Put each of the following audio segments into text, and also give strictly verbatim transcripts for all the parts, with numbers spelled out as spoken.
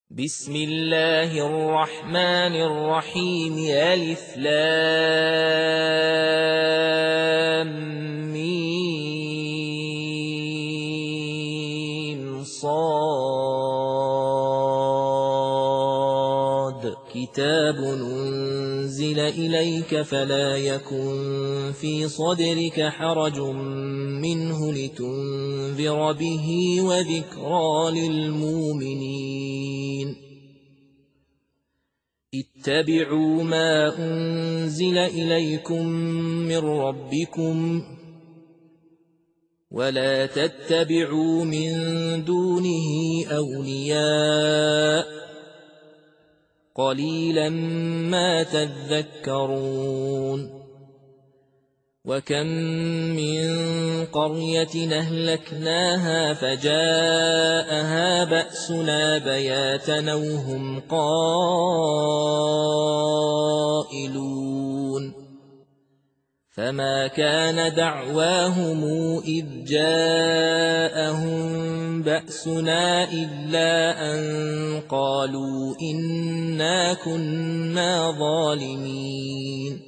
بسم الله الرحمن الرحيم ألف لام ميم صاد كتاب أنزل إليك فلا يكن في صدرك حرج منه لتنذر به وذكرى للمؤمنين اتبعوا ما أنزل إليكم من ربكم ولا تتبعوا من دونه أولياء قليلا ما تذكرون وكم من قرية أهلكناها فجاءها بأسنا بياتا أو هم قائلون فما كان دعواهم إذ جاءهم بأسنا إلا أن قالوا إنا كنا ظالمين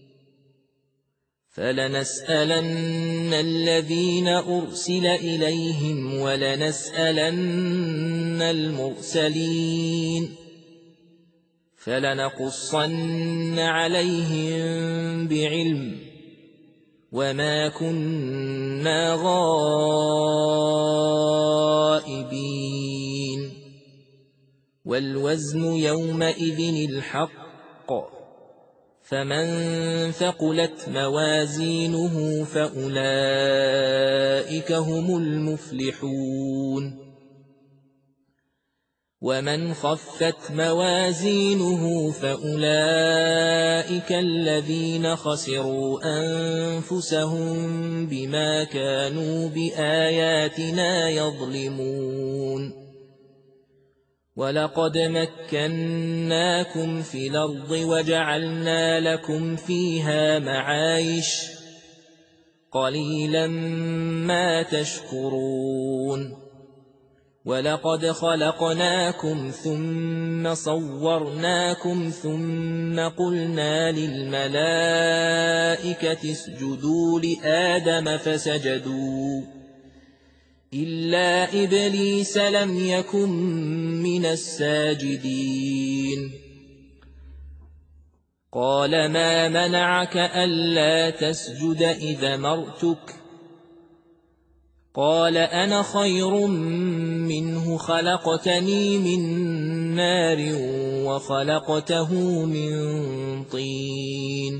فلنسألن الذين أرسل إليهم ولنسألن المرسلين فلنقصن عليهم بعلم وما كنا غائبين والوزن يومئذ الحق فمن ثقلت موازينه فأولئك هم المفلحون ومن خفت موازينه فأولئك الذين خسروا أنفسهم بما كانوا بآياتنا يظلمون ولقد مكناكم في الأرض وجعلنا لكم فيها معايش قليلا ما تشكرون ولقد خلقناكم ثم صورناكم ثم قلنا للملائكة اسجدوا لآدم فسجدوا إلا إبليس لم يكن من الساجدين قال ما منعك ألا تسجد إذ أمرتك قال أنا خير منه خلقتني من نار وخلقته من طين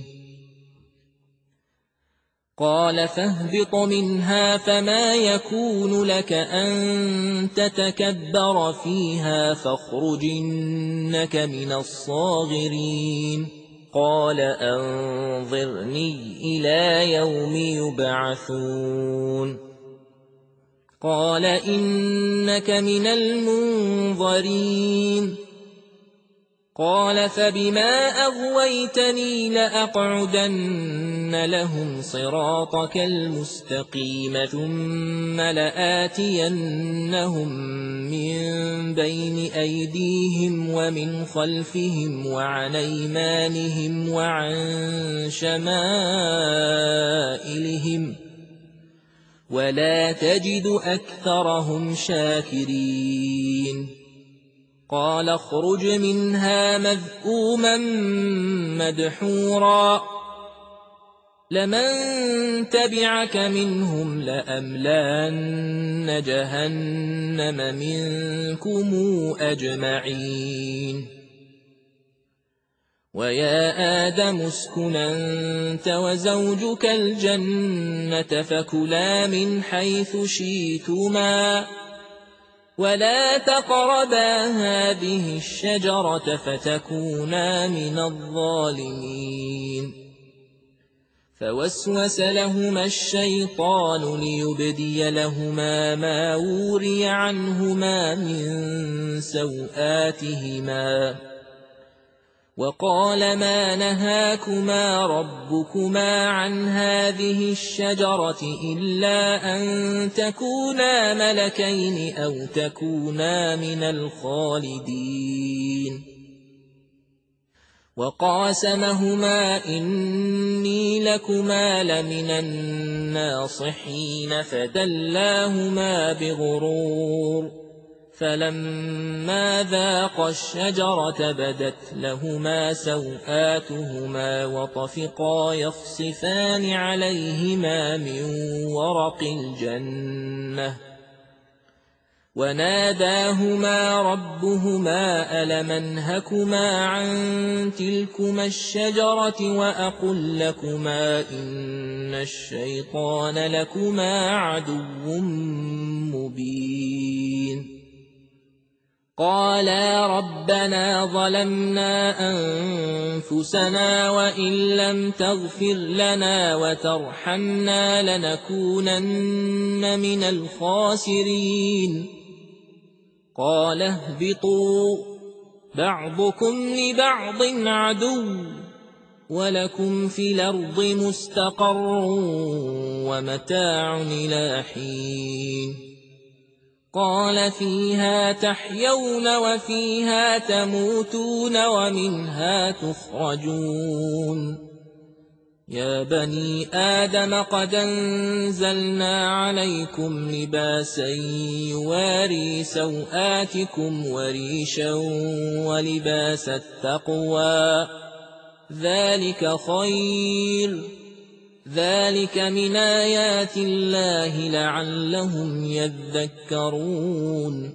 قال فاهبط منها فما يكون لك أن تتكبر فيها فاخرج إنك من الصاغرين قال أنظرني إلى يوم يبعثون قال إنك من المنظرين قال فبما أغويتني لأقعدن لهم صراطك المستقيم ثم لآتينهم من بين أيديهم ومن خلفهم وعن أيمانهم وعن شمائلهم ولا تجد أكثرهم شاكرين قال اخرج منها مذءوما مدحورا لمن تبعك منهم لأملأن جهنم منكم أجمعين ويا آدم اسكن أنت وزوجك الجنة فكلا من حيث شئتما ولا تقربا هذه الشجرة فتكونا من الظالمين فوسوس لهما الشيطان ليبدي لهما ما وري عنهما من سوآتهما وقال ما نهاكما ربكما عن هذه الشجرة إلا أن تكونا ملكين أو تكونا من الخالدين وقاسمهما إني لكما لمن الناصحين فدلاهما بغرور فلما ذاقا الشجرة بدت لهما سوآتهما وطفقا يخصفان عليهما من ورق الجنة وناداهما ربهما ألم أنهكما عن تلكما الشجرة وأقل لكما إن الشيطان لكما عدو مبين قالا ربنا ظلمنا أنفسنا وإن لم تغفر لنا وترحمنا لنكونن من الخاسرين قال اهبطوا بعضكم لبعض عدو ولكم في الأرض مستقر ومتاع إلى حين قال فيها تحيون وفيها تموتون ومنها تخرجون يا بني آدم قد أنزلنا عليكم لباسا يواري سوآتكم وريشا ولباس التقوى ذلك خير ذلك من آيات الله لعلهم يذكرون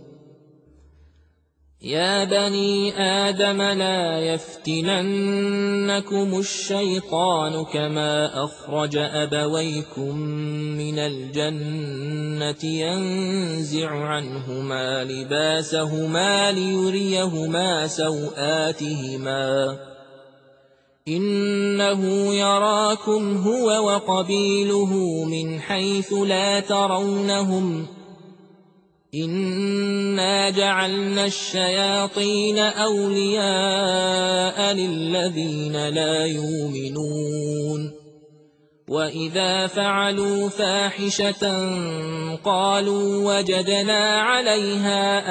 يا بني آدم لا يفتننكم الشيطان كما أخرج أبويكم من الجنة ينزع عنهما لباسهما ليريهما سوآتهما إنه يراكم هو وقبيله من حيث لا ترونهم إنا جعلنا الشياطين أولياء للذين لا يؤمنون وإذا فعلوا فاحشة قالوا وجدنا عليها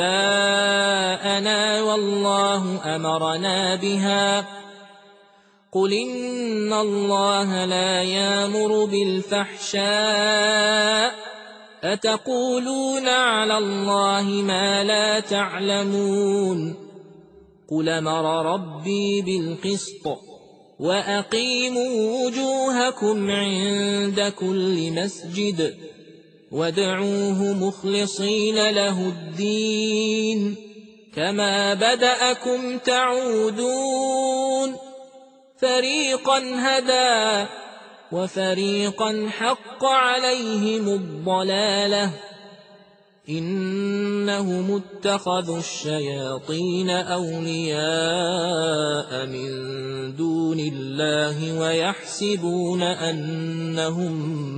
آباءنا والله أمرنا بها قل إن الله لا يأمر بالفحشاء أتقولون على الله ما لا تعلمون قل أمر ربي بالقسط وأقيموا وجوهكم عند كل مسجد وادعوه مخلصين له الدين كما بدأكم تعودون فريقا هدى وفريقا حق عليهم الضلالة إنهم اتخذوا الشياطين أولياء من دون الله ويحسبون أنهم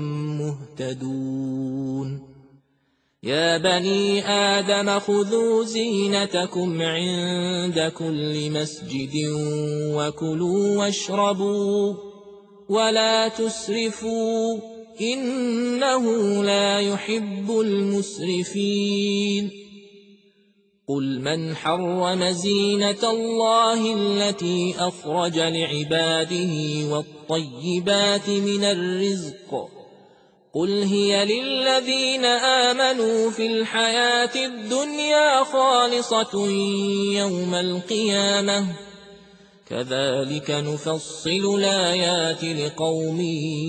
مهتدون يا بني آدم خذوا زينتكم عند كل مسجد وكلوا واشربوا ولا تسرفوا إنه لا يحب المسرفين قل من حرم زينة الله التي أخرج لعباده والطيبات من الرزق قل هي للذين آمنوا في الحياة الدنيا خالصة يوم القيامة كذلك نفصل الآيات لقوم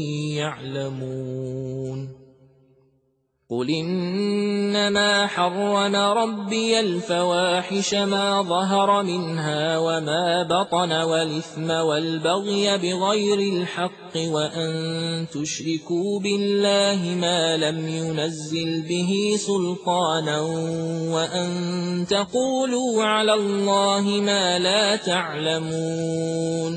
يعلمون قل إنما حرم ربي الفواحش ما ظهر منها وما بطن والإثم والبغي بغير الحق وأن تشركوا بالله ما لم ينزل به سلطانا وأن تقولوا على الله ما لا تعلمون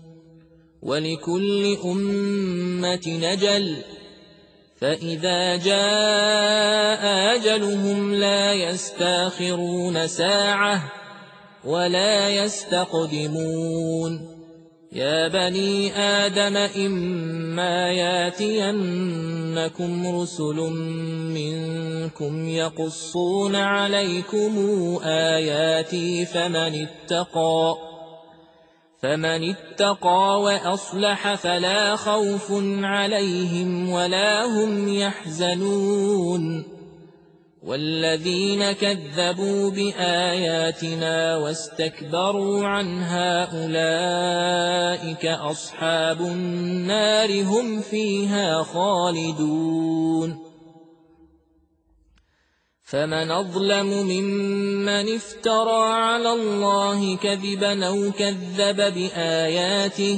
ولكل أمة أجل فإذا جاء أجلهم لا يستاخرون ساعة ولا يستقدمون يا بني آدم إما ياتينكم رسل منكم يقصون عليكم آياتي فمن اتقى فمن اتقى وأصلح فلا خوف عليهم ولا هم يحزنون والذين كذبوا بآياتنا واستكبروا عنها أولئك أصحاب النار هم فيها خالدون فمن أظلم ممن افترى على الله كذبا أو كذب بآياته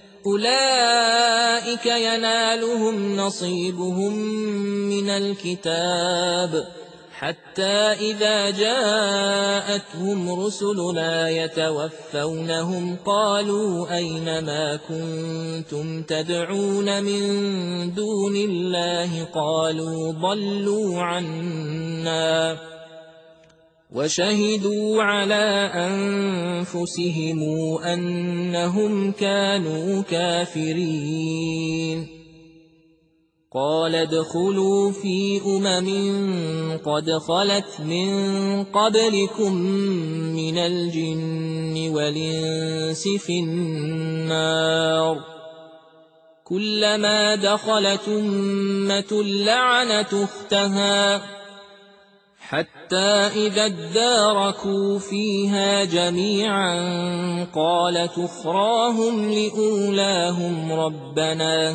أولئك ينالهم نصيبهم من الكتاب حتى إذا جاءتهم رسلنا يتوفونهم قالوا أين ما كنتم تدعون من دون الله قالوا ضلوا عنا وشهدوا على أنفسهم أنهم كانوا كافرين قال ادخلوا في أمم قد خلت من قبلكم من الجن والإنس في النار كلما دخلت أمة لعنت أختها حتى إذا اداركوا فيها جميعا قالت أخراهم لأولاهم ربنا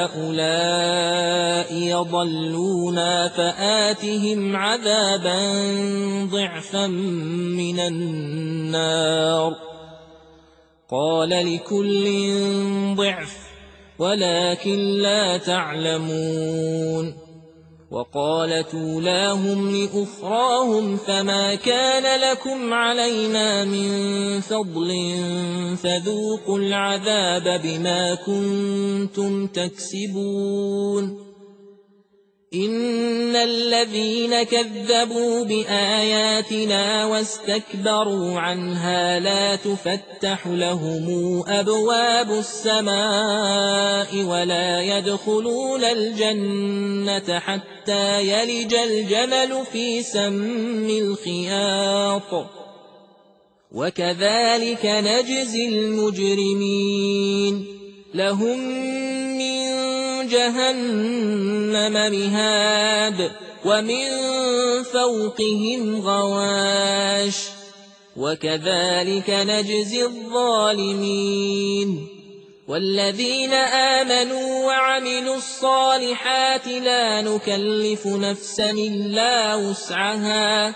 هؤلاء يضلونا فآتهم عذابا ضعفا من النار قال لكل ضعف ولكن لا تعلمون وقالت أولاهم لأخراهم فما كان لكم علينا من فضل فذوقوا العذاب بما كنتم تكسبون إن الذين كذبوا بآياتنا واستكبروا عنها لا تفتح لهم أبواب السماء ولا يدخلون الجنة حتى يلج الجمل في سم الخياط وكذلك نجزي المجرمين لهم من جهنم مهاد ومن فوقهم غواش وكذلك نجزي الظالمين والذين آمنوا وعملوا الصالحات لا نكلف نفسا إلا وسعها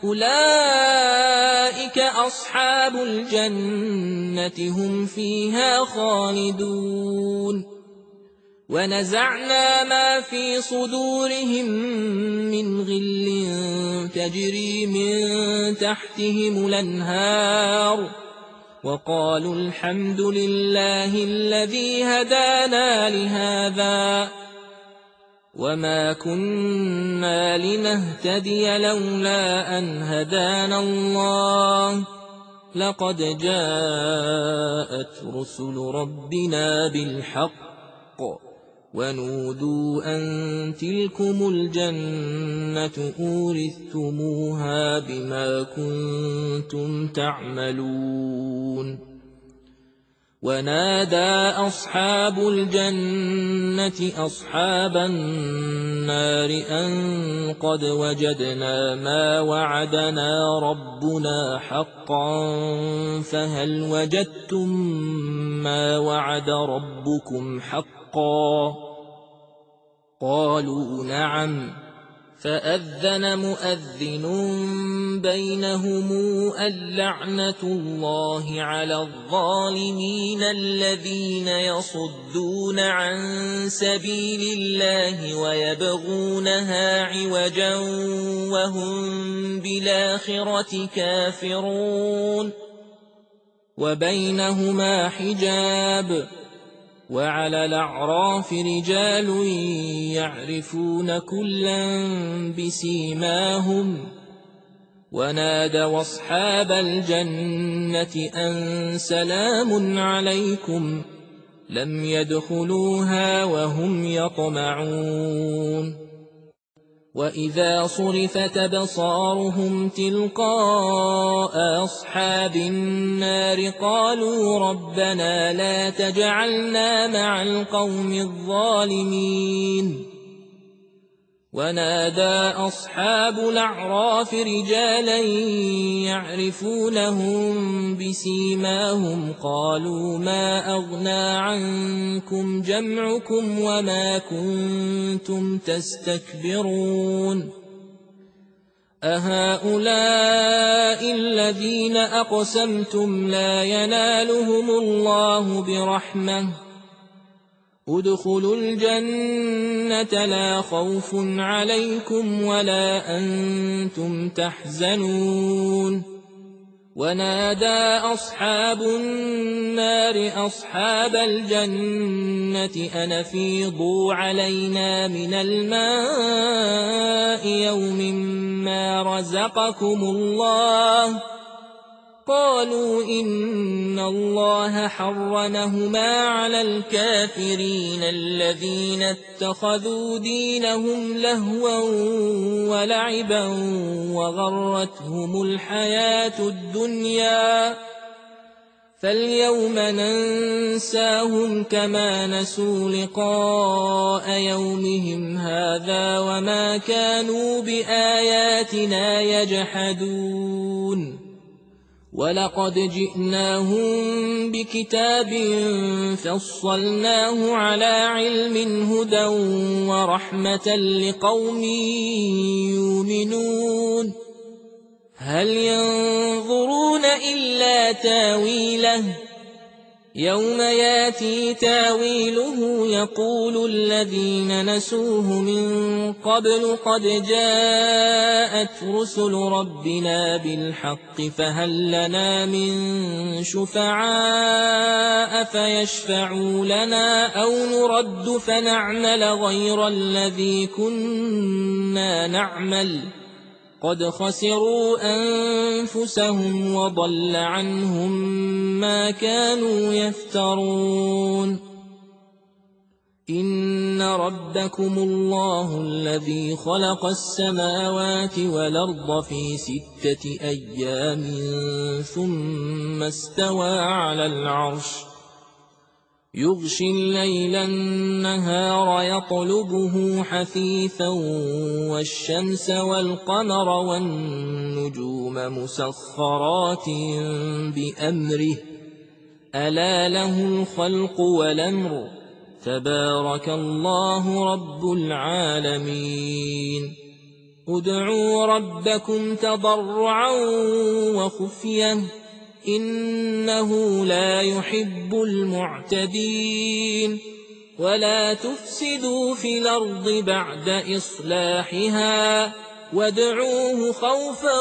أولئك أصحاب الجنة هم فيها خالدون ونزعنا ما في صدورهم من غل تجري من تحتهم الأنهار وقالوا الحمد لله الذي هدانا لهذا وما كنا لنهتدي لولا أن هدانا الله لقد جاءت رسل ربنا بالحق ونودوا أن تلكم الجنة أورثتموها بما كنتم تعملون ونادى أصحاب الجنة أصحاب النار أن قد وجدنا ما وعدنا ربنا حقا فهل وجدتم ما وعد ربكم حقا قالوا نعم فأذن مؤذن بينهم اللعنة الله على الظالمين الذين يصدون عن سبيل الله ويبغونها عوجا وهم بالآخرة كافرون وبينهما حجاب وعلى الأعراف رجال يعرفون كلا بسيماهم ونادوا أصحاب الجنة أن سلام عليكم لم يدخلوها وهم يطمعون وإذا صرفت أبصارهم تلقاء أصحاب النار قالوا ربنا لا تجعلنا مع القوم الظالمين ونادى أصحاب الأعراف رجالا يعرفونهم بسيماهم قالوا ما أغنى عنكم جمعكم وما كنتم تستكبرون أهؤلاء الذين أقسمتم لا ينالهم الله برحمة ادخلوا الجنة لا خوف عليكم ولا أنتم تحزنون ونادى أصحاب النار أصحاب الجنة أن أفيضوا علينا من الماء يوم ما رزقكم الله قالوا إن الله حرمهما على الكافرين الذين اتخذوا دينهم لهوا ولعبا وغرتهم الحياة الدنيا فاليوم ننساهم كما نسوا لقاء يومهم هذا وما كانوا بآياتنا يجحدون ولقد جئناهم بكتاب فصلناه على علم هدى ورحمة لقوم يؤمنون هل ينظرون إلا تاويله يوم ياتي تاويله يقول الذين نسوه من قبل قد جاءت رسل ربنا بالحق فهل لنا من شفعاء فيشفعوا لنا أو نرد فنعمل غير الذي كنا نعمل قد خسروا أنفسهم وضل عنهم ما كانوا يفترون إن ربكم الله الذي خلق السماوات والأرض في ستة أيام ثم استوى على العرش يغشي الليل النهار يطلبه حثيثا والشمس والقمر والنجوم مسخرات بأمره ألا له الخلق والأمر تبارك الله رب العالمين ادعوا ربكم تضرعا وخفية إنه لا يحب المعتدين ولا تفسدوا في الأرض بعد إصلاحها وادعوه خوفا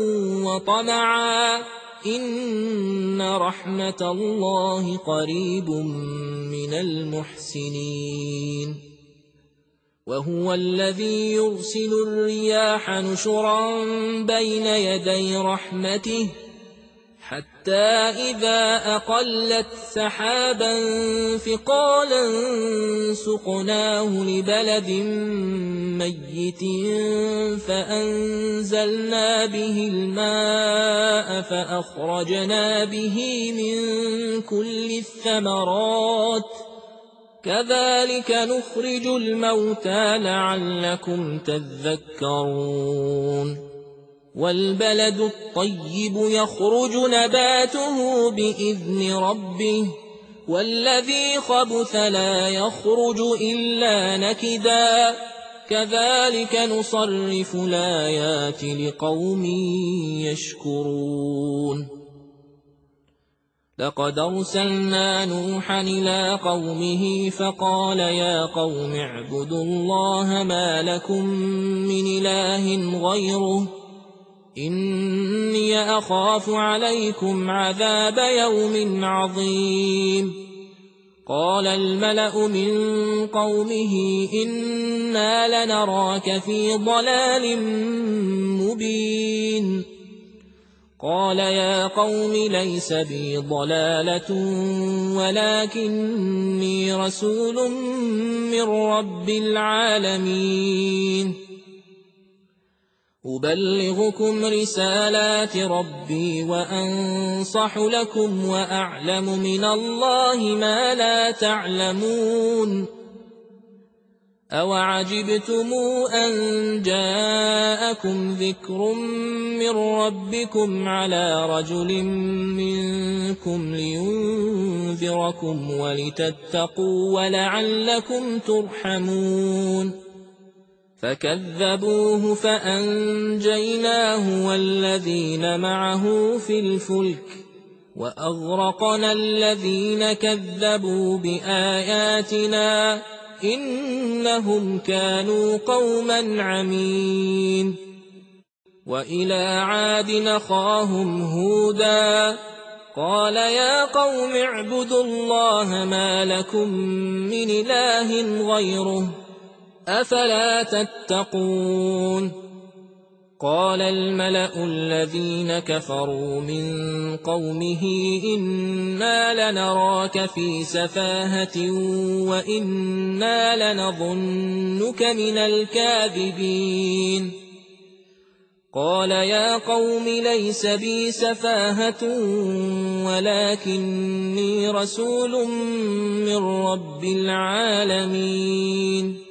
وطمعا إن رحمة الله قريب من المحسنين وهو الذي يرسل الرياح نشرا بين يدي رحمته حتى إذا أقلت سحابا ثقالا سقناه لبلد ميت فأنزلنا به الماء فأخرجنا به من كل الثمرات كذلك نخرج الموتى لعلكم تذكرون والبلد الطيب يخرج نباته بإذن ربه والذي خبث لا يخرج إلا نكدا كذلك نصرف الآيات لقوم يشكرون لقد أرسلنا نوحا إلى قومه فقال يا قوم اعبدوا الله ما لكم من إله غيره إني أخاف عليكم عذاب يوم عظيم قال الملأ من قومه إنا لنراك في ضلال مبين قال يا قوم ليس بي ضلالة ولكني رسول من رب العالمين أبلغكم رسالات ربي وأنصح لكم وأعلم من الله ما لا تعلمون أوعجبتم أن جاءكم ذكر من ربكم على رجل منكم لينذركم ولتتقوا ولعلكم ترحمون فكذبوه فأنجيناه والذين معه في الفلك وأغرقنا الذين كذبوا بآياتنا إنهم كانوا قوما عمين وإلى عاد أخاهم هودا قال يا قوم اعبدوا الله ما لكم من إله غيره أفلا تتقون قال الملأ الذين كفروا من قومه إنا لنراك في سفاهة وإنا لنظنك من الكاذبين قال يا قوم ليس بي سفاهة ولكني رسول من رب العالمين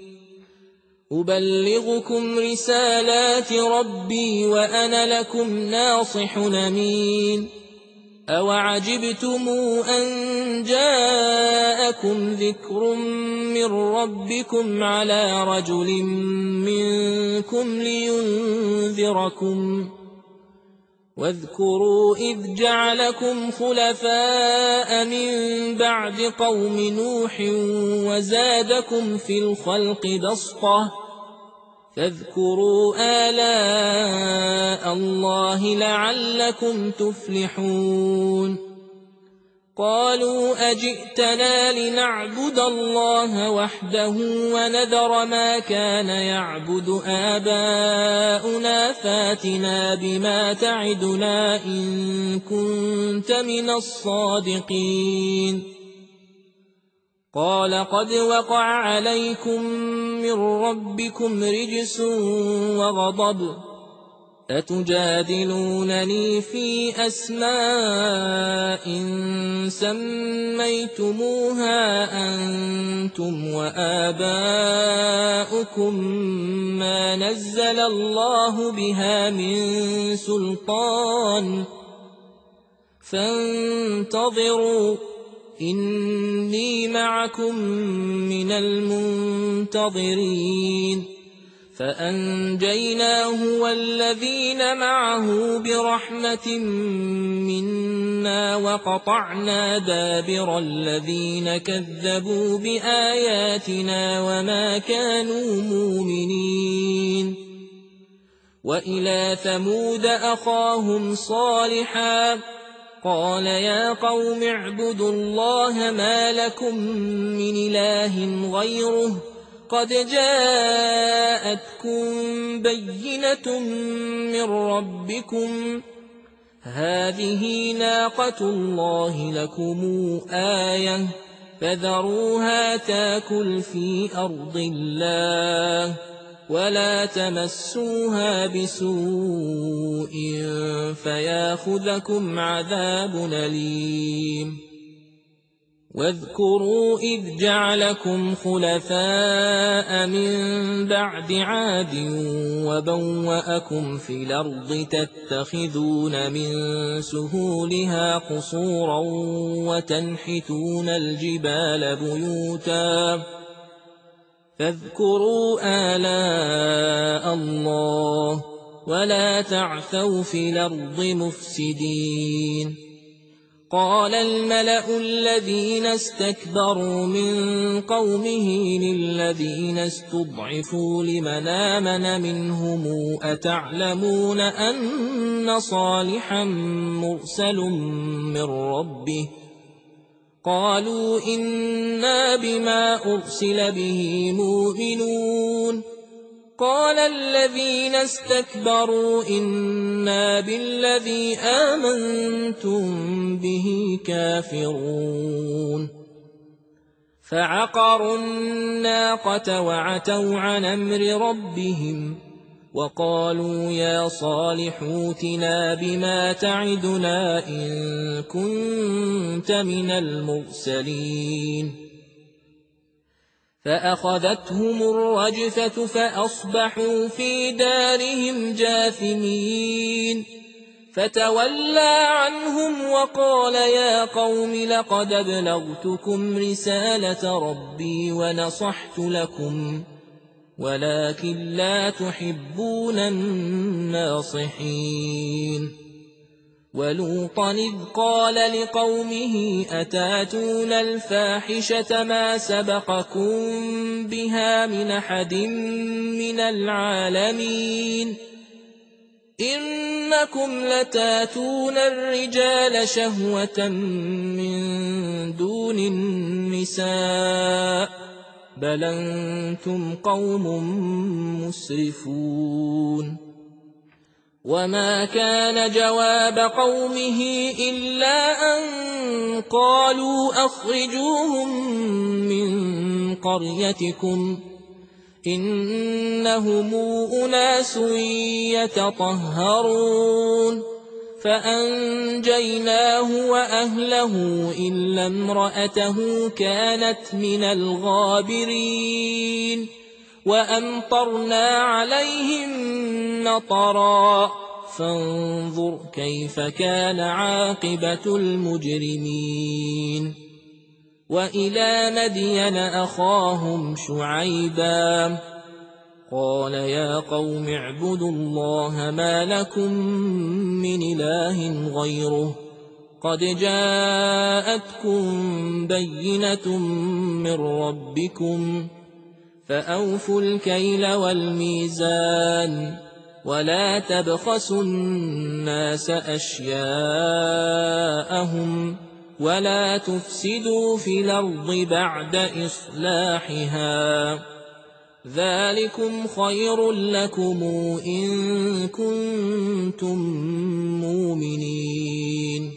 أبلغكم رسالات ربي وأنا لكم ناصح أمين أوعجبتم أن جاءكم ذكر من ربكم على رجل منكم لينذركم واذكروا إذ جعلكم خلفاء من بعد قوم نوح وزادكم في الخلق بسطة فاذكروا آلاء الله لعلكم تفلحون قالوا أجئتنا لنعبد الله وحده ونذر ما كان يعبد آباؤنا فاتنا بما تعدنا إن كنت من الصادقين قال قد وقع عليكم من ربكم رجس وغضب أتجادلونني في أسماء سميتموها أنتم وآباؤكم ما نزل الله بها من سلطان فانتظروا إني معكم من المنتظرين فأنجيناه والذين معه برحمة منا وقطعنا دابر الذين كذبوا بآياتنا وما كانوا مؤمنين وإلى ثمود أخاهم صالحا قال يا قوم اعبدوا الله ما لكم من إله غيره قد جاءتكم بينة من ربكم هذه ناقة الله لكم آية فذروها تاكل في أرض الله ولا تمسوها بسوء فياخذكم عذاب أليم واذكروا إذ جعلكم خلفاء من بعد عاد وبوأكم في الأرض تتخذون من سهولها قصورا وتنحتون الجبال بيوتا فاذكروا آلاء الله ولا تعثوا في الأرض مفسدين قال الملأ الذين استكبروا من قومه للذين استضعفوا لمن آمن منهم أتعلمون أن صالحا مرسل من ربه قالوا إنا بما أرسل به مؤمنون قال الذين استكبروا إنا بالذي آمنتم به كافرون فعقروا الناقة وعتوا عن أمر ربهم وقالوا يا صالح ائتنا بما تعدنا إن كنت من المرسلين فأخذتهم الرجفة فأصبحوا في دارهم جاثمين فتولى عنهم وقال يا قوم لقد أبلغتكم رسالة ربي ونصحت لكم ولكن لا تحبون الناصحين ولوطا إذ قال لقومه أتاتون الفاحشة ما سبقكم بها من أحد من العالمين إنكم لتاتون الرجال شهوة من دون النساء بل أنتم قوم مسرفون وما كان جواب قومه إلا أن قالوا أخرجوهم من قريتكم إنهم أناس يتطهرون فأنجيناه وأهله إلا امرأته كانت من الغابرين وأمطرنا عليهم مطرا فانظر كيف كان عاقبة المجرمين وإلى مدين أخاهم شعيبا قال يا قوم اعبدوا الله ما لكم من إله غيره قد جاءتكم بينة من ربكم فأوفوا الكيل والميزان ولا تبخسوا الناس أشياءهم ولا تفسدوا في الأرض بعد إصلاحها ذلكم خير لكم إن كنتم مؤمنين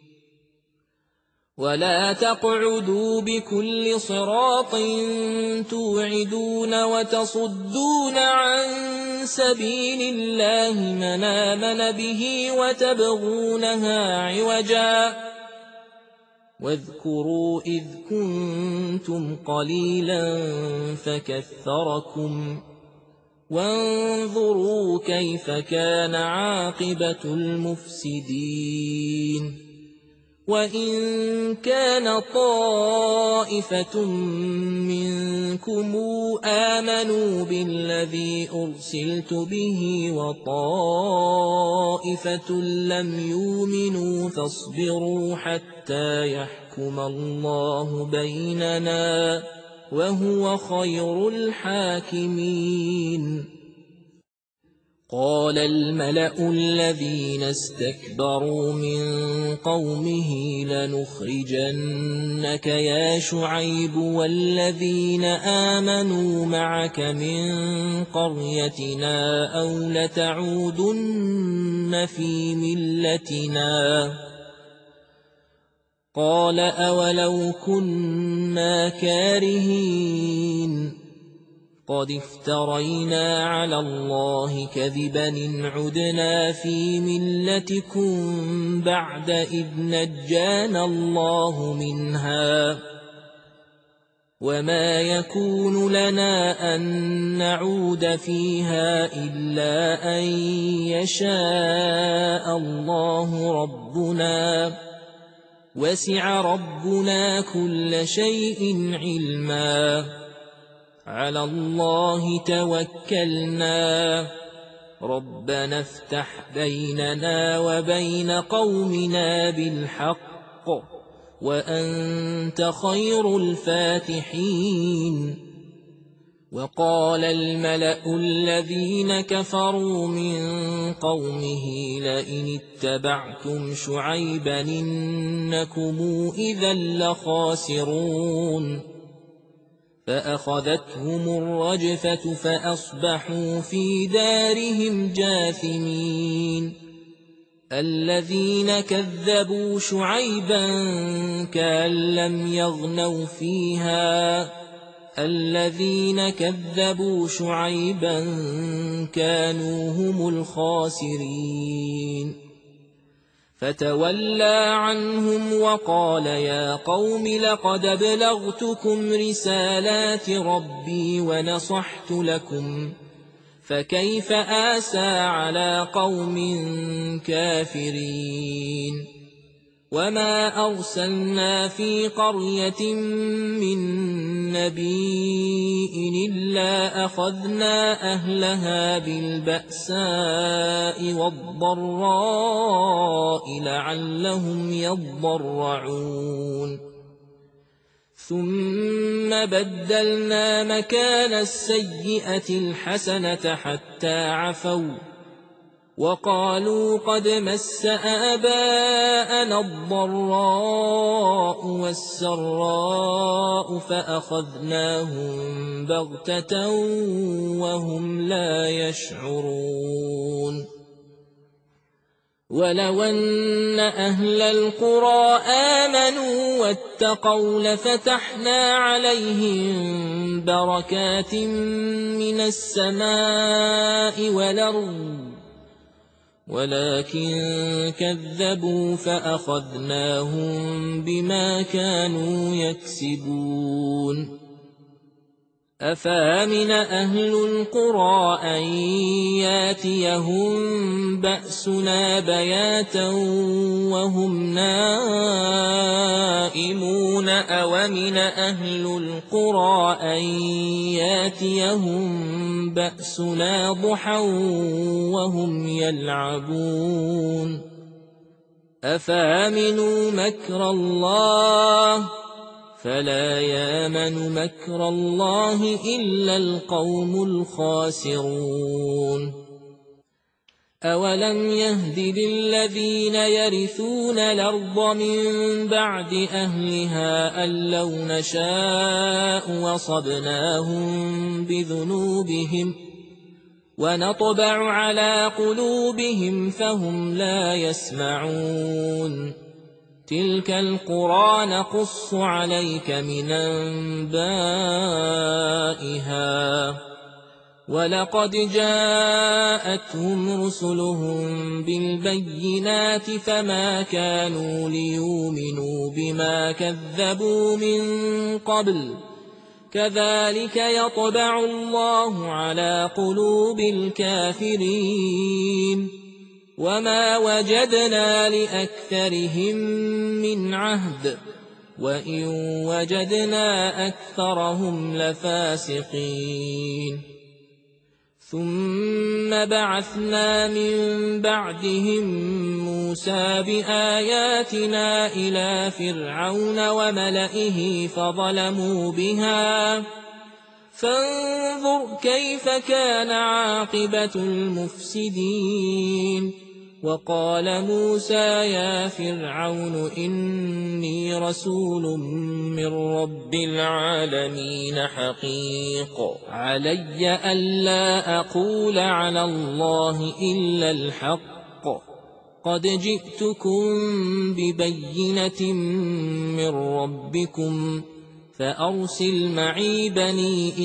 ولا تقعدوا بكل صراط توعدون وتصدون عن سبيل الله من آمن به وتبغونها عوجا واذكروا إذ كنتم قليلا فكثركم وانظروا كيف كان عاقبة المفسدين وإن كان طائفة منكم آمنوا بالذي أرسلت به وطائفة لم يؤمنوا فاصبروا حتى يحكم الله بيننا وهو خير الحاكمين قال الملأ الذين استكبروا من قومه لنخرجنك يا شعيب والذين آمنوا معك من قريتنا أو لتعودن في ملتنا قال أولو كنا كارهين قد افترينا على الله كذبا إن عدنا في ملتكم بعد إذ نجانا الله منها وما يكون لنا أن نعود فيها إلا أن يشاء الله ربنا وسع ربنا كل شيء علما على الله توكلنا ربنا افتح بيننا وبين قومنا بالحق وأنت خير الفاتحين وقال الملأ الذين كفروا من قومه لئن اتبعتم شعيبا إنكم إذا لخاسرون فأخذتهم الرجفة فأصبحوا في دارهم جاثمين الذين كذبوا شعيبا كأن لم يغنوا فيها الذين كذبوا شعيبا كانوا هم الخاسرين فتولى عنهم وقال يا قوم لقد أبلغتكم رسالات ربي ونصحت لكم فكيف آسى على قوم كافرين وما أرسلنا في قرية من نبي إلا أخذنا أهلها بالبأساء والضراء لعلهم يضرعون ثم بدلنا مكان السيئة الحسنة حتى عفوا وقالوا قد مس آباءنا الضراء والسراء فأخذناهم بغتة وهم لا يشعرون ولو أن أهل القرى آمنوا واتقوا لفتحنا عليهم بركات من السماء والأرض ولكن كذبوا فأخذناهم بما كانوا يكسبون أفامن أهل القرى أن ياتيهم بأسنا بياتا وهم نائمون أومن أهل القرى أن ياتيهم بأسنا ضحى وهم يلعبون أفامنوا مكر الله فلا يامن مكر الله إلا القوم الخاسرون أولم يهد للذين يرثون الأرض من بعد أهلها أن لو نشاء وصبناهم بذنوبهم ونطبع على قلوبهم فهم لا يسمعون تلك القرى نقص عليك من أنبائها ولقد جاءتهم رسلهم بالبينات فما كانوا ليؤمنوا بما كذبوا من قبل كذلك يطبع الله على قلوب الكافرين وما وجدنا لأكثرهم من عهد وإن وجدنا أكثرهم لفاسقين ثم بعثنا من بعدهم موسى بآياتنا إلى فرعون وملئه فظلموا بها فانظر كيف كان عاقبة المفسدين وقال موسى يا فرعون إني رسول من رب العالمين حقيق علي ألا أقول على الله إلا الحق قد جئتكم ببينة من ربكم فأرسل معي بني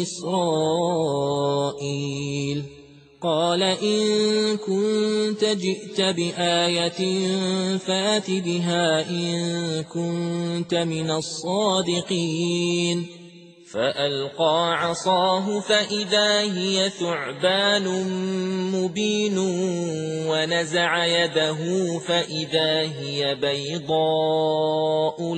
إسرائيل قال إن كنت جئت بآية فات بها إن كنت من الصادقين فألقى عصاه فإذا هي ثعبان مبين ونزع يده فإذا هي بيضاء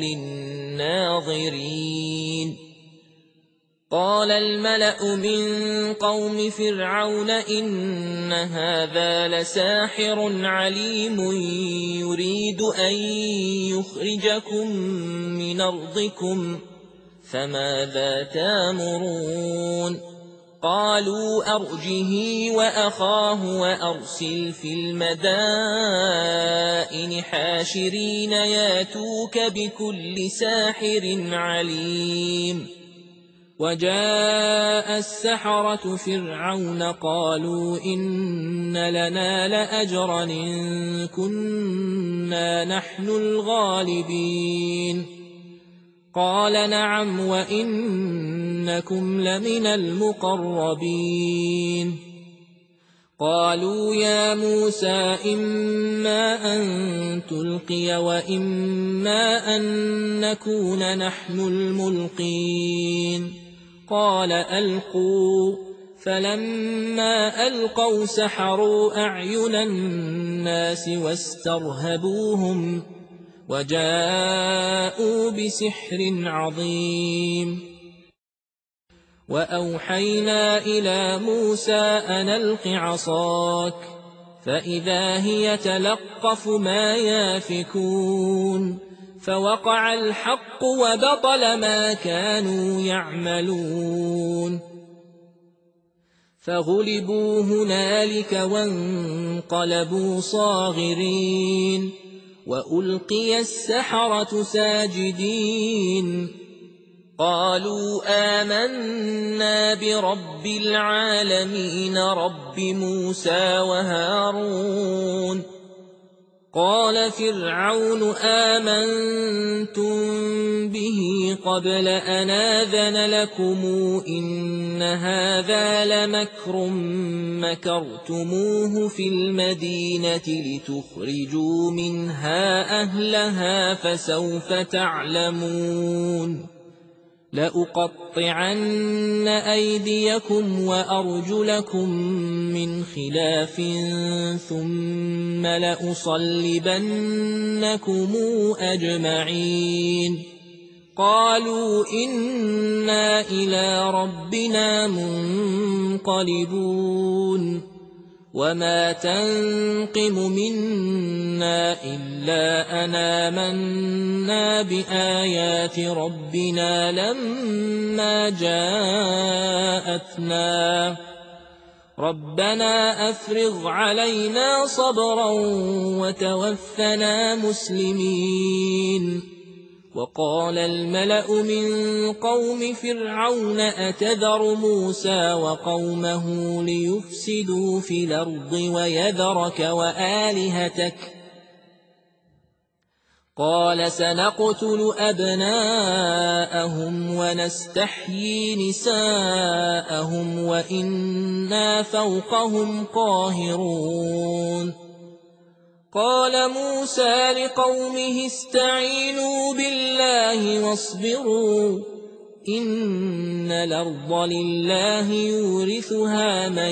للناظرين قال الملأ من قوم فرعون إن هذا لساحر عليم يريد أن يخرجكم من أرضكم فماذا تامرون قالوا أرجه وأخاه وأرسل في المدائن حاشرين ياتوك بكل ساحر عليم وجاء السحرة فرعون قالوا إن لنا لأجرا إن كنا نحن الغالبين قال نعم وإنكم لمن المقربين قالوا يا موسى إما أن تلقي وإما أن نكون نحن الملقين قال ألقوا فلما ألقوا سحروا أعين الناس واسترهبوهم وجاءوا بسحر عظيم وأوحينا إلى موسى أن ألق عصاك فإذا هي تلقف ما يافكون فوقع الحق وبطل ما كانوا يعملون فغلبوا هنالك وانقلبوا صاغرين وألقي السحرة ساجدين قالوا آمنا برب العالمين رب موسى وهارون قال فرعون آمنتم به قبل أن آذن لكم إن هذا لمكر مكرتموه في المدينة لتخرجوا منها أهلها فسوف تعلمون لأقطعن أيديكم وأرجلكم من خلاف ثم لأصلبنكم أجمعين قالوا إنا إلى ربنا منقلبون وما تنقم منا إلا أن آمنا بآيات ربنا لما جاءتنا ربنا أفرغ علينا صبرا وتوفنا مسلمين وقال الملأ من قوم فرعون أتذر موسى وقومه ليفسدوا في الأرض ويذرك وآلهتك قال سنقتل أبناءهم ونستحيي نساءهم وإنا فوقهم قاهرون قال موسى لقومه استعينوا بالله واصبروا إن الأرض لله يورثها من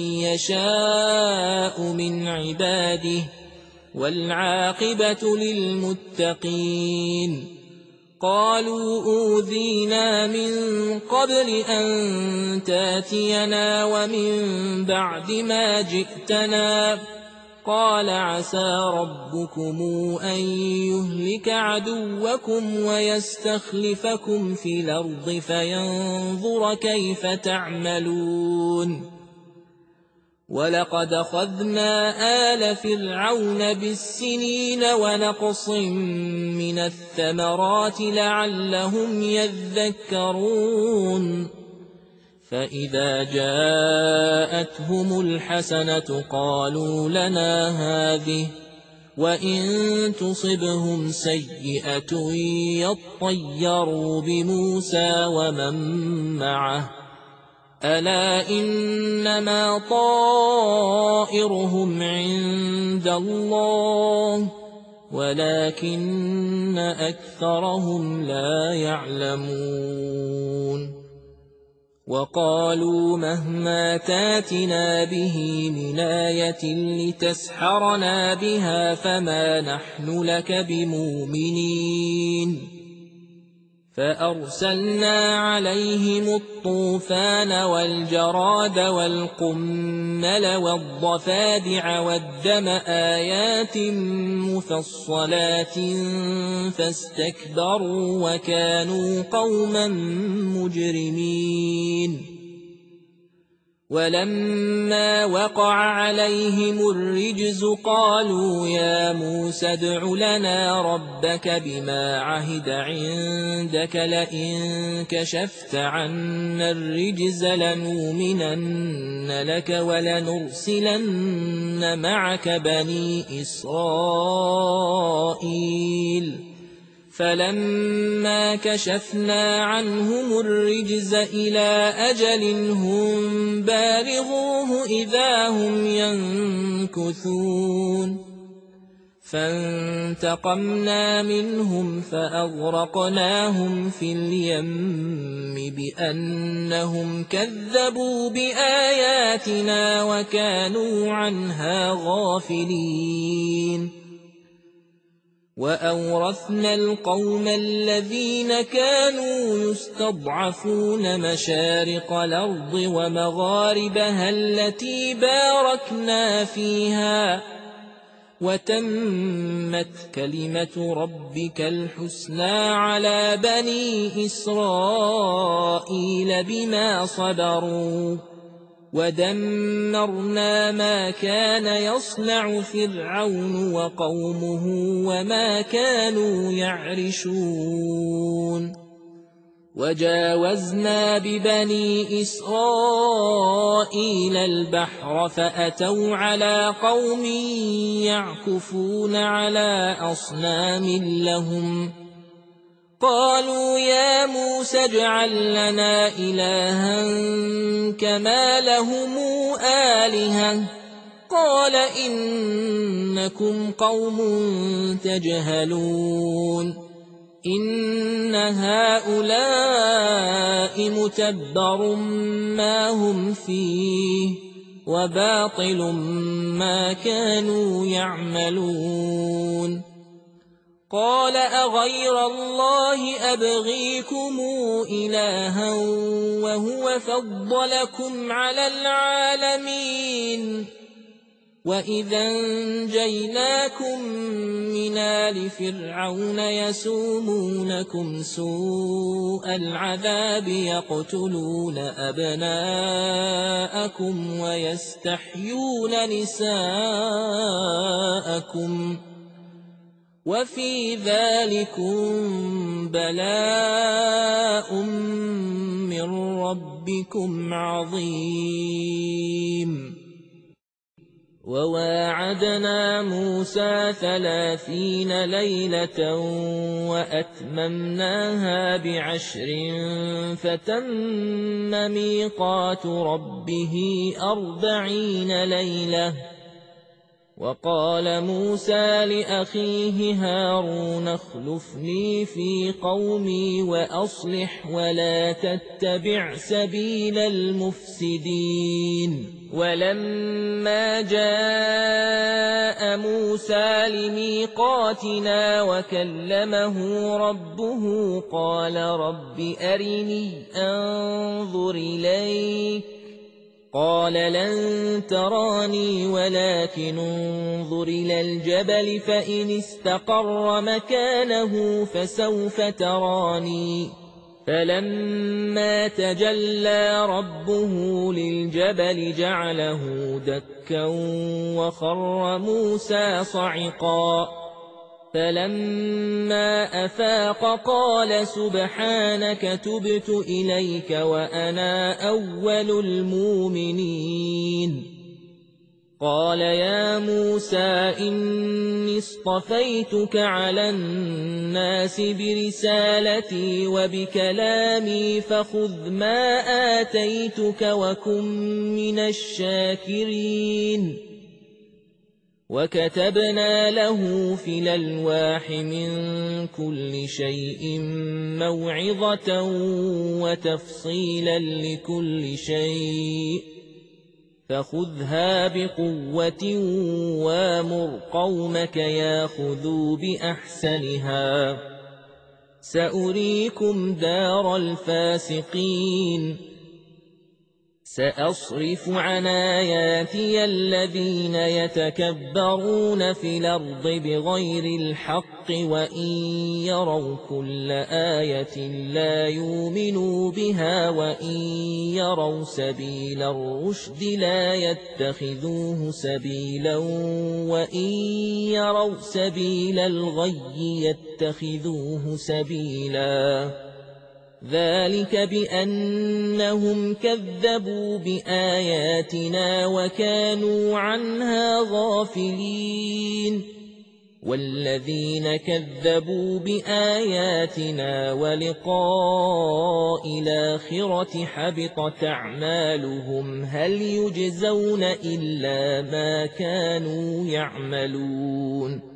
يشاء من عباده والعاقبة للمتقين قالوا أوذينا من قبل أن تاتينا ومن بعد ما جئتنا قال عسى ربكم أن يهلك عدوكم ويستخلفكم في الأرض فينظر كيف تعملون ولقد أخذنا آل فرعون بالسنين ونقص من الثمرات لعلهم يذكرون فإذا جاءتهم الحسنة قالوا لنا هذه وإن تصبهم سيئة يطيروا بموسى ومن معه ألا إنما طائرهم عند الله ولكن أكثرهم لا يعلمون وقالوا مهما تاتنا به من آية لتسحرنا بها فما نحن لك بمؤمنين فأرسلنا عليهم الطوفان والجراد والقمل والضفادع والدم آيات مفصلات فاستكبروا وكانوا قوما مجرمين ولما وقع عليهم الرجز قالوا يا موسى ادع لنا ربك بما عهد عندك لئن كشفت عنا الرجز لنؤمنن لك ولنرسلن معك بني إسرائيل فلما كشفنا عنهم الرجز إلى أجل هم بالغوه إذا هم ينكثون فانتقمنا منهم فأغرقناهم في اليم بأنهم كذبوا بآياتنا وكانوا عنها غافلين وأورثنا القوم الذين كانوا يستضعفون مشارق الأرض ومغاربها التي باركنا فيها وتمت كلمة ربك الحسنى على بني إسرائيل بما صبروا ودمرنا ما كان يصنع فرعون وقومه وما كانوا يعرشون وجاوزنا ببني إسرائيل البحر فأتوا على قوم يعكفون على أصنام لهم قالوا يا موسى اجعل لنا إلها كما لهم آلهة قال إنكم قوم تجهلون إن هؤلاء متبر ما هم فيه وباطل ما كانوا يعملون قال أغير الله أبغيكم إلها وهو فضلكم على العالمين وإذا انجيناكم من آل فرعون يسومونكم سوء العذاب يقتلون أبناءكم ويستحيون نساءكم وفي ذلكم بلاء من ربكم عظيم وواعدنا موسى ثلاثين ليلة وأتممناها بعشر فتم ميقات ربه أربعين ليلة وقال موسى لأخيه هارون اخلفني في قومي وأصلح ولا تتبع سبيل المفسدين ولما جاء موسى لميقاتنا وكلمه ربه قال رب أرني أنظر إليك قال لن تراني ولكن انظر إلى الجبل فإن استقر مكانه فسوف تراني فلما تجلى ربه للجبل جعله دكا وخر موسى صعقا فلما أفاق قال سبحانك تبت إليك وأنا أول المؤمنين قال يا موسى إني اصطفيتك على الناس برسالتي وبكلامي فخذ ما آتيتك وكن من الشاكرين وكتبنا له في الألواح من كل شيء موعظة وتفصيلا لكل شيء فخذها بقوة وامر قومك ياخذوا بأحسنها سأريكم دار الفاسقين سأصرف عن آياتي الذين يتكبرون في الأرض بغير الحق وإن يروا كل آية لا يؤمنوا بها وإن يروا سبيل الرشد لا يتخذوه سبيلا وإن يروا سبيل الغي يتخذوه سبيلا ذلك بأنهم كذبوا بآياتنا وكانوا عنها غافلين والذين كذبوا بآياتنا ولقاء الآخرة حبطت أعمالهم هل يجزون إلا ما كانوا يعملون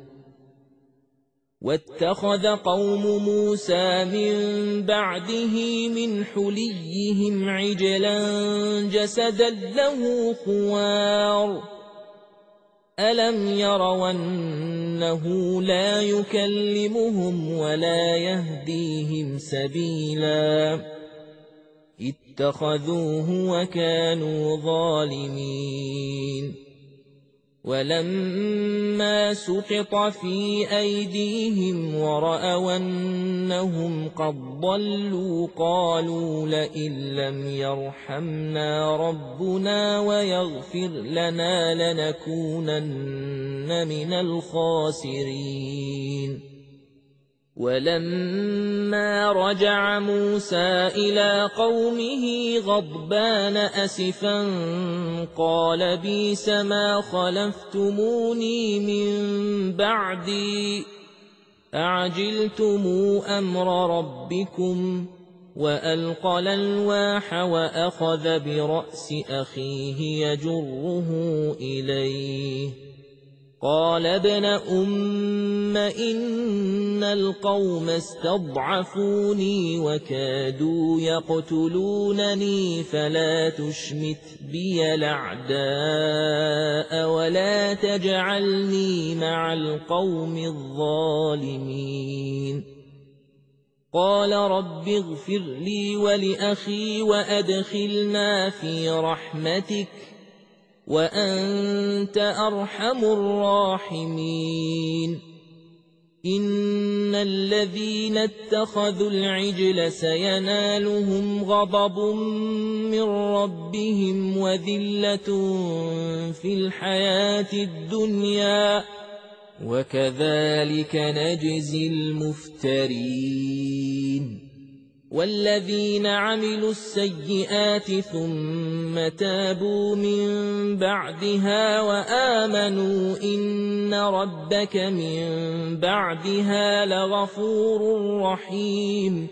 واتخذ قوم موسى من بعده من حليهم عجلا جسدا له خوار ألم يروا أنه لا يكلمهم ولا يهديهم سبيلا اتخذوه وكانوا ظالمين ولما سقط في أيديهم ورأوا أنهم قد ضلوا قالوا لئن لم يرحمنا ربنا ويغفر لنا لنكونن من الخاسرين ولما رجع موسى إلى قومه غضبان أسفا قال بئس ما خلفتموني من بعدي أعجلتم أمر ربكم وألقى الألواح وأخذ برأس أخيه يجره إليه قال ابن أم إن القوم استضعفوني وكادوا يقتلونني فلا تشمت بي الأعداء ولا تجعلني مع القوم الظالمين قال رب اغفر لي ولأخي وأدخلنا في رحمتك وأنت أرحم الراحمين إن الذين اتخذوا العجل سينالهم غضب من ربهم وذلة في الحياة الدنيا وكذلك نجزي المفترين والذين عملوا السيئات ثم تابوا من بعدها وآمنوا إن ربك من بعدها لغفور رحيم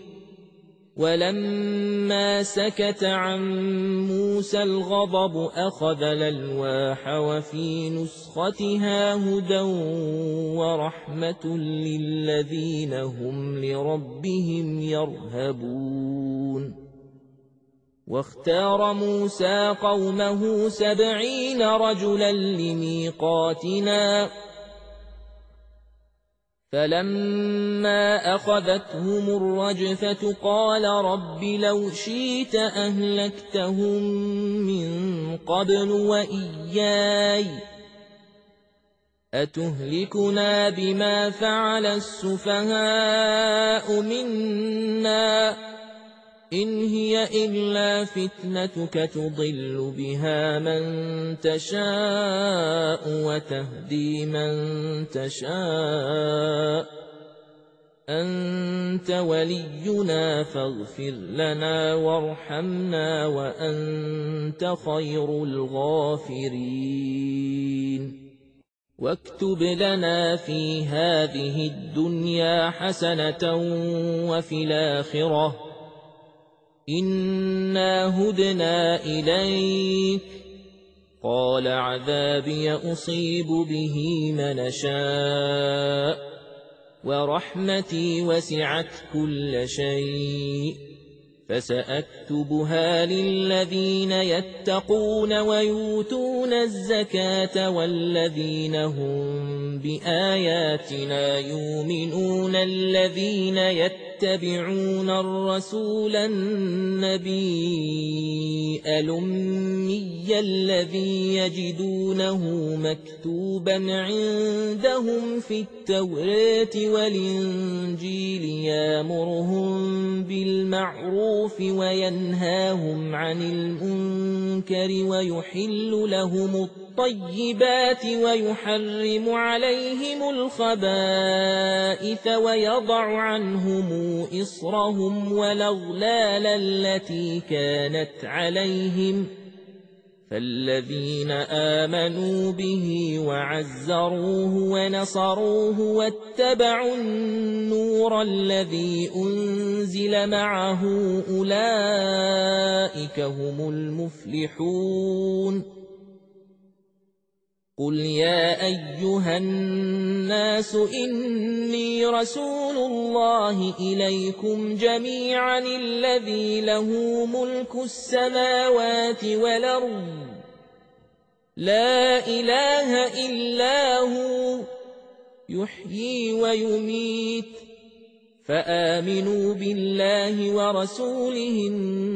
ولما سكت عن موسى الغضب أخذ الألواح وفي نسختها هدى ورحمة للذين هم لربهم يرهبون واختار موسى قومه سبعين رجلا لميقاتنا فلما أخذتهم الرجفة قال رب لو شئت أهلكتهم من قبل وإياي أتهلكنا بما فعل السفهاء منا إن هي إلا فتنتك تضل بها من تشاء وتهدي من تشاء أنت ولينا فاغفر لنا وارحمنا وأنت خير الغافرين واكتب لنا في هذه الدنيا حسنة وفي الآخرة إنا هدنا إليك قال عذابي أصيب به من شاء ورحمتي وسعت كل شيء فسأكتبها للذين يتقون ويؤتون الزكاة والذين هم بآياتنا يؤمنون الذين يتبعون الرسول النبي الأمي الذي يجدونه مكتوبا عندهم في التوراة والإنجيل يأمرهم بالمعروف وينهاهم عن المنكر ويحل لهم الطيبات ويحرم عليهم الخبائث ويضع عنهم إصرهم والأغلال التي كانت عليهم فالذين آمنوا به وعزروه ونصروه واتبعوا النور الذي أنزل معه أولئك هم المفلحون قل يا أيها الناس إني رسول الله إليكم جميعا الذي له ملك السماوات والأرض لا إله إلا هو يحيي ويميت فآمنوا بالله ورسوله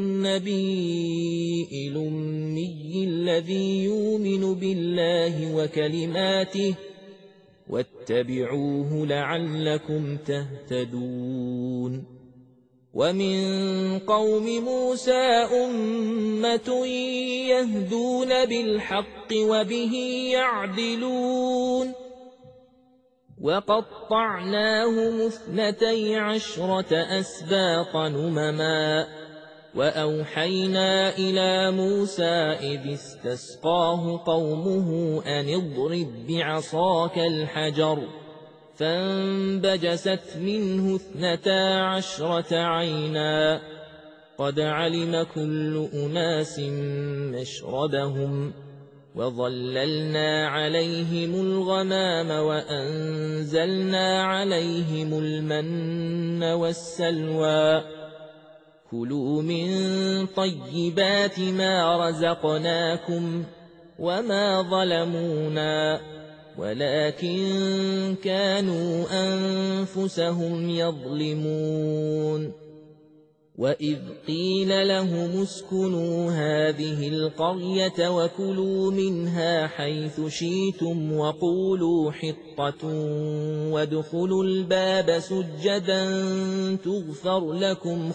النبي الأمي الذي يؤمن بالله وكلماته واتبعوه لعلكم تهتدون ومن قوم موسى أمة يهدون بالحق وبه يعدلون وقطعناهم اثنتي عشرة أسباط نمما وأوحينا إلى موسى إذ استسقاه قومه أن اضرب بعصاك الحجر فانبجست منه اثنتا عشرة عينا قد علم كل أناس مشربهم وظللنا عليهم الغمام وأنزلنا عليهم المن والسلوى كلوا من طيبات ما رزقناكم وما ظلمونا ولكن كانوا أنفسهم يظلمون وإذ قيل لهم اسكنوا هذه القرية وكلوا منها حيث شئتم وقولوا حطة وادخلوا الباب سجدا تغفر لكم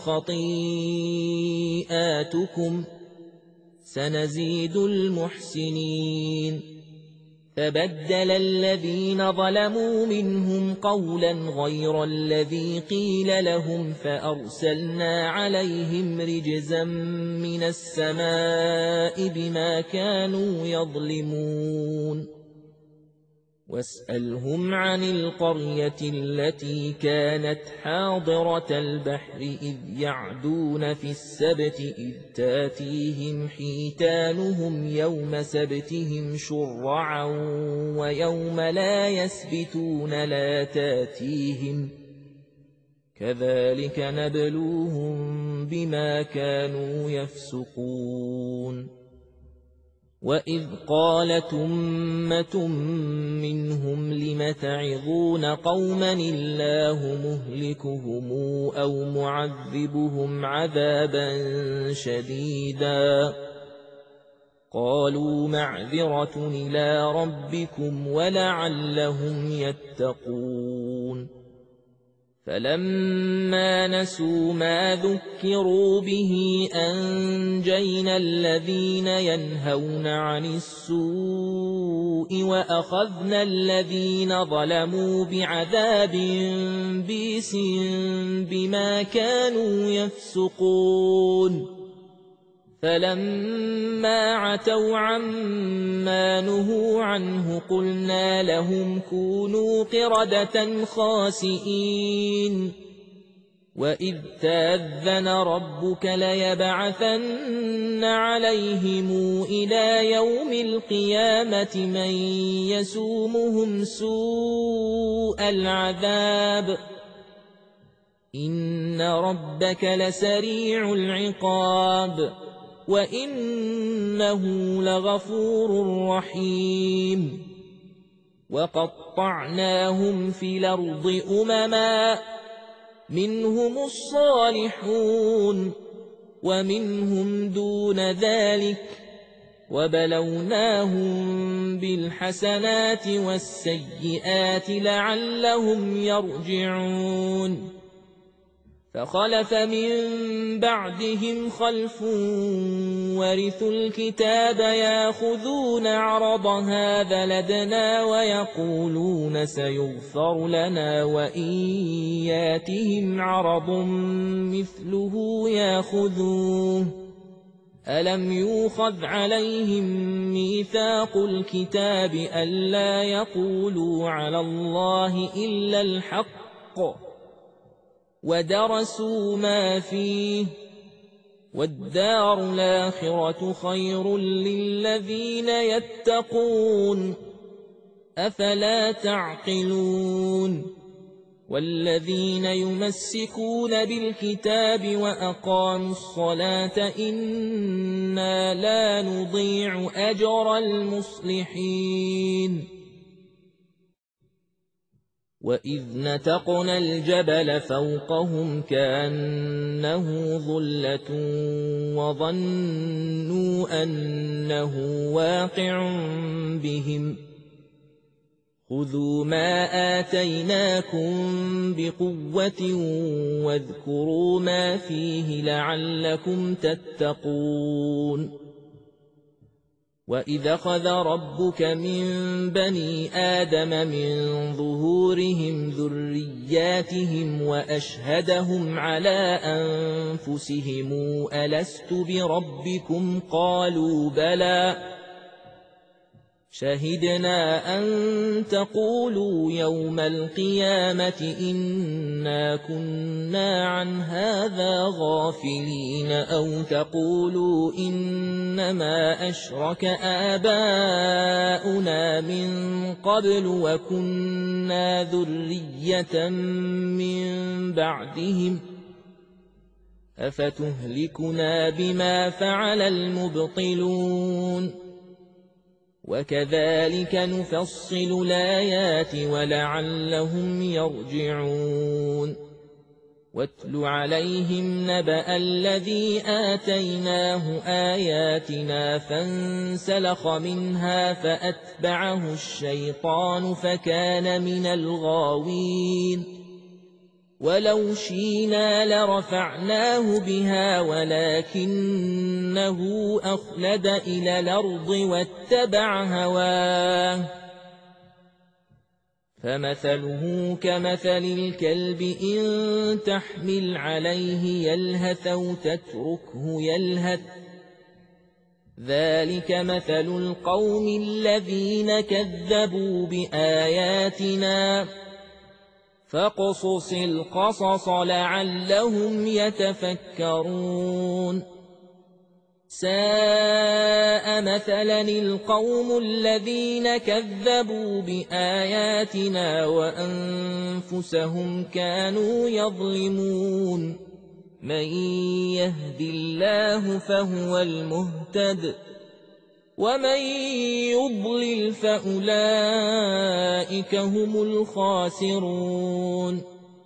خطيئاتكم سنزيد المحسنين فبدل الذين ظلموا منهم قولا غير الذي قيل لهم فأرسلنا عليهم رجزا من السماء بما كانوا يظلمون واسألهم عن القرية التي كانت حاضرة البحر إذ يعدون في السبت إذ تاتيهم حيتانهم يوم سبتهم شرعا ويوم لا يسبتون لا تاتيهم كذلك نبلوهم بما كانوا يفسقون وإذ قالت أمة منهم لم تعظون قوما الله مهلكهم أو معذبهم عذابا شديدا قالوا معذرة إلى ربكم ولعلهم يتقون فلما نسوا ما ذكروا به أنجينا الذين ينهون عن السوء وأخذنا الذين ظلموا بعذاب بئس بما كانوا يفسقون فلما عتوا عما نهوا عنه قلنا لهم كونوا قردة خاسئين وإذ تأذن ربك ليبعثن عليهم إلى يوم القيامة من يسومهم سوء العذاب إن ربك لسريع العقاب وإنه لغفور رحيم وقطعناهم في الأرض أمما منهم الصالحون ومنهم دون ذلك وبلوناهم بالحسنات والسيئات لعلهم يرجعون فخلف من بعدهم خلف ورثوا الكتاب ياخذون عرض هذا لدنا ويقولون سيغفر لنا وإن ياتهم عرض مثله ياخذوه ألم يوخذ عليهم ميثاق الكتاب ألا يقولوا على الله إلا الحق ودرسوا ما فيه والدار الآخرة خير للذين يتقون أفلا تعقلون والذين يمسكون بالكتاب وأقاموا الصلاة إنا لا نضيع أجر المصلحين وإذ نتقنا الجبل فوقهم كأنه ظلة وظنوا أنه واقع بهم خذوا ما آتيناكم بقوة واذكروا ما فيه لعلكم تتقون وإذ أخذ ربك من بني آدم من ظهورهم ذرياتهم وأشهدهم على أنفسهم ألست بربكم قالوا بلى شهدنا أن تقولوا يوم القيامة إنا كنا عن هذا غافلين أو تقولوا إنما أشرك آباؤنا من قبل وكنا ذرية من بعدهم أفتهلكنا بما فعل المبطلون وكذلك نفصل الآيات ولعلهم يرجعون واتل عليهم نبأ الذي آتيناه آياتنا فانسلخ منها فأتبعه الشيطان فكان من الغاوين ولو شينا لرفعناه بها ولكنه أخلد إلى الأرض واتبع هواه فمثله كمثل الكلب إن تحمل عليه يلهث أو تتركه يلهث ذلك مثل القوم الذين كذبوا بآياتنا فاقصص القصص لعلهم يتفكرون ساء مثلا القوم الذين كذبوا بآياتنا وأنفسهم كانوا يظلمون من يهد الله فهو المهتد ومن يضلل فأولئك هم الخاسرون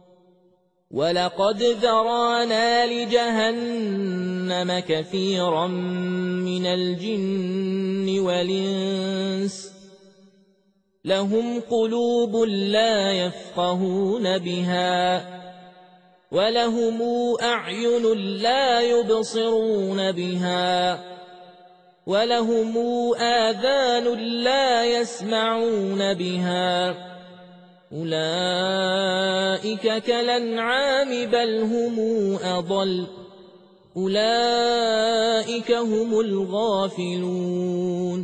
ولقد ذرانا لجهنم كثيرا من الجن والإنس لهم قلوب لا يفقهون بها ولهم أعين لا يبصرون بها ولهم آذان لا يسمعون بها أولئك كالأنعام بل هم أضل أولئك هم الغافلون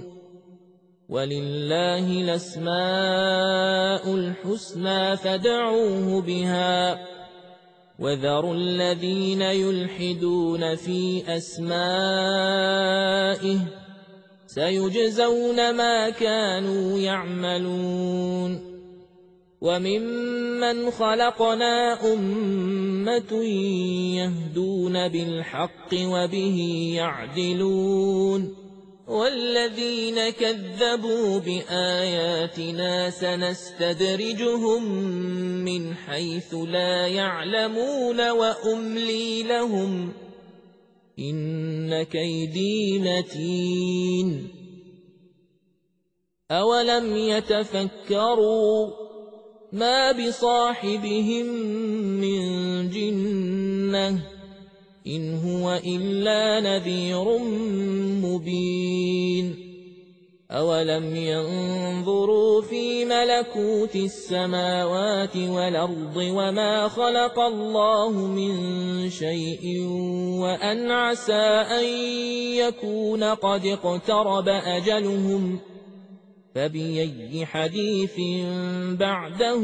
ولله الأسماء الحسنى فادعوه بها وذروا الذين يلحدون في أسمائه سيجزون ما كانوا يعملون وممن خلقنا أمة يهدون بالحق وبه يعدلون والذين كذبوا بآياتنا سنستدرجهم من حيث لا يعلمون وأملي لهم إن كيدي متين أولم يتفكروا ما بصاحبهم من جنة إن هو إلا نذير مبين أولم ينظروا في ملكوت السماوات والأرض وما خلق الله من شيء وأن عسى أن يكون قد اقترب أجلهم فبأي حديث بعده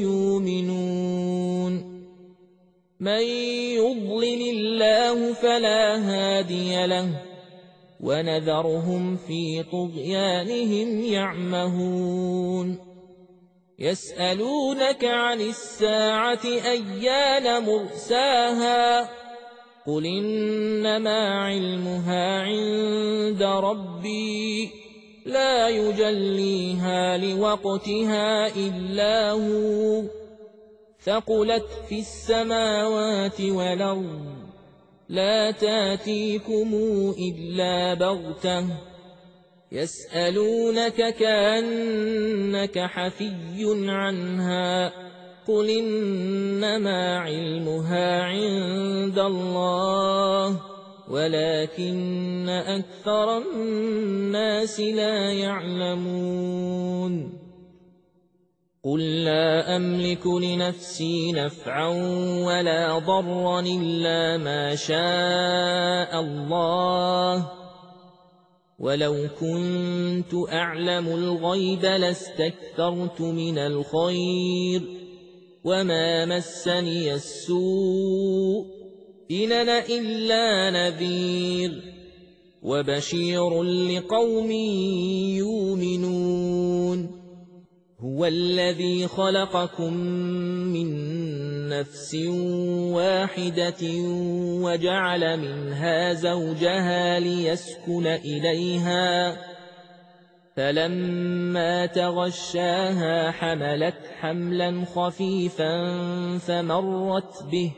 يؤمنون من يضلل الله فلا هادي له ونذرهم في طغيانهم يعمهون يسألونك عن الساعة أيان مرساها قل إنما علمها عند ربي لا يجليها لوقتها إلا هو ثقلت في السماوات والأرض لا تاتيكم إلا بغتة يسألونك كأنك حفي عنها قل إنما علمها عند الله ولكن أكثر الناس لا يعلمون قل لا أملك لنفسي نفعا ولا ضرا إلا ما شاء الله ولو كنت أعلم الغيب لاستكثرت من الخير وما مسني السوء إن أنا إلا نذير وبشير لقوم يؤمنون هو الذي خلقكم من نفس واحدة وجعل منها زوجها ليسكن إليها فلما تغشاها حملت حملا خفيفا فمرت به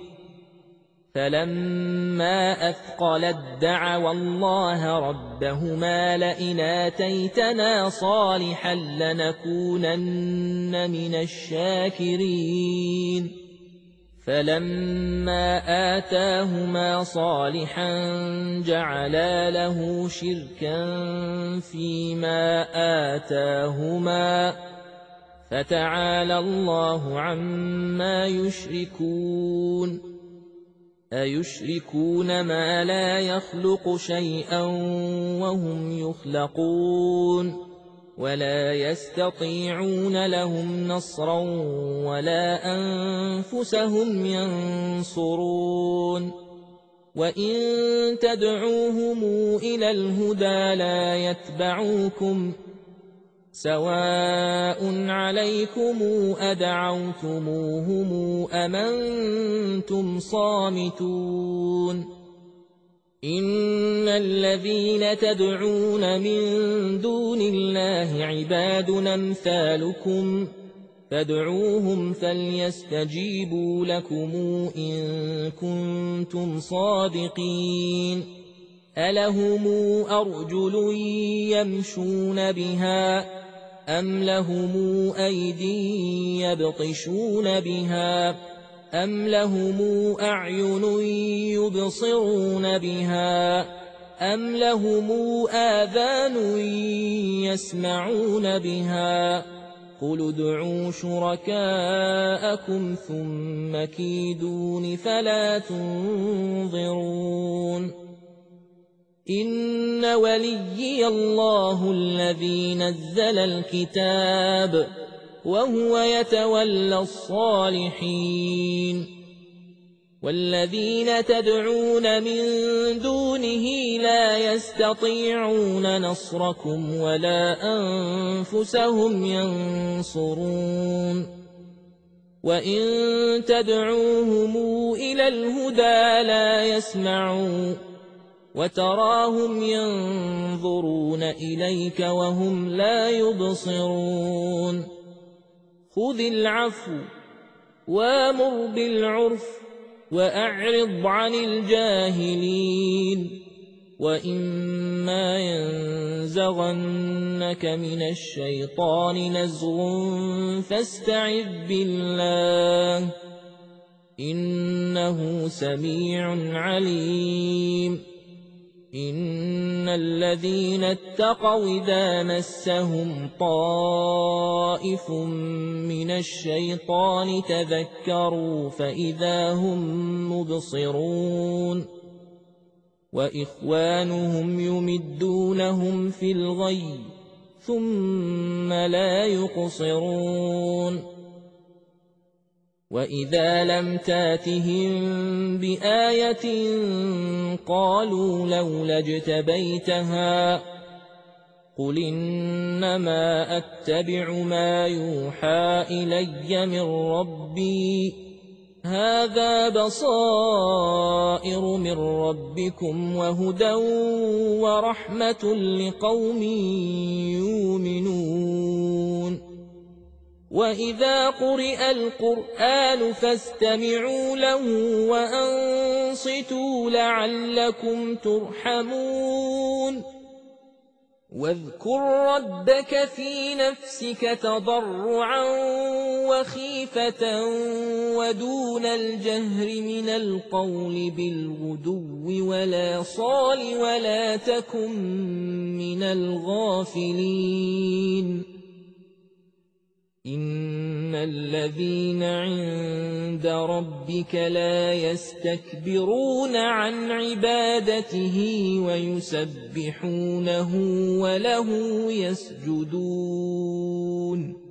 فلما أثقلت دعوا الله ربهما لئن آتيتنا صالحا لنكونن من الشاكرين فلما آتاهما صالحا جعلا له شركا فيما آتاهما فتعالى الله عما يشركون أيشركون ما لا يخلق شيئا وهم يخلقون ولا يستطيعون لهم نصرا ولا أنفسهم ينصرون وإن تدعوهم إلى الهدى لا يتبعوكم سواء عليكم أدعوتموهم أم أنتم صامتون إن الذين تدعون من دون الله عباد أمثالكم فادعوهم فليستجيبوا لكم إن كنتم صادقين ألهم أرجل يمشون بها أم لهم أيدي يبطشون بها أم لهم أعين يبصرون بها أم لهم آذان يسمعون بها قل ادعوا شركاءكم ثم كيدون فلا تنظرون إن وليي الله الذي نزل الكتاب وهو يتولى الصالحين والذين تدعون من دونه لا يستطيعون نصركم ولا أنفسهم ينصرون وإن تدعوهم إلى الهدى لا يسمعون وتراهم ينظرون إليك وهم لا يبصرون خذ العفو وامر بالعرف وأعرض عن الجاهلين وإما ينزغنك من الشيطان نزغ فاستعذ بالله إنه سميع عليم إن الذين اتقوا إذا مسهم طائف من الشيطان تذكروا فإذا هم مبصرون وإخوانهم يمدونهم في الغي ثم لا يقصرون وإذا لم تاتهم بآية قالوا لولا اجتبيتها قل إنما أتبع ما يوحى إلي من ربي هذا بصائر من ربكم وهدى ورحمة لقوم يؤمنون وإذا قرئ القرآن فاستمعوا له وأنصتوا لعلكم ترحمون واذكر ربك في نفسك تضرعا وخيفة ودون الجهر من القول بالغدو ولا صال ولا تكن من الغافلين إن الذين عند ربك لا يستكبرون عن عبادته ويسبحونه وله يسجدون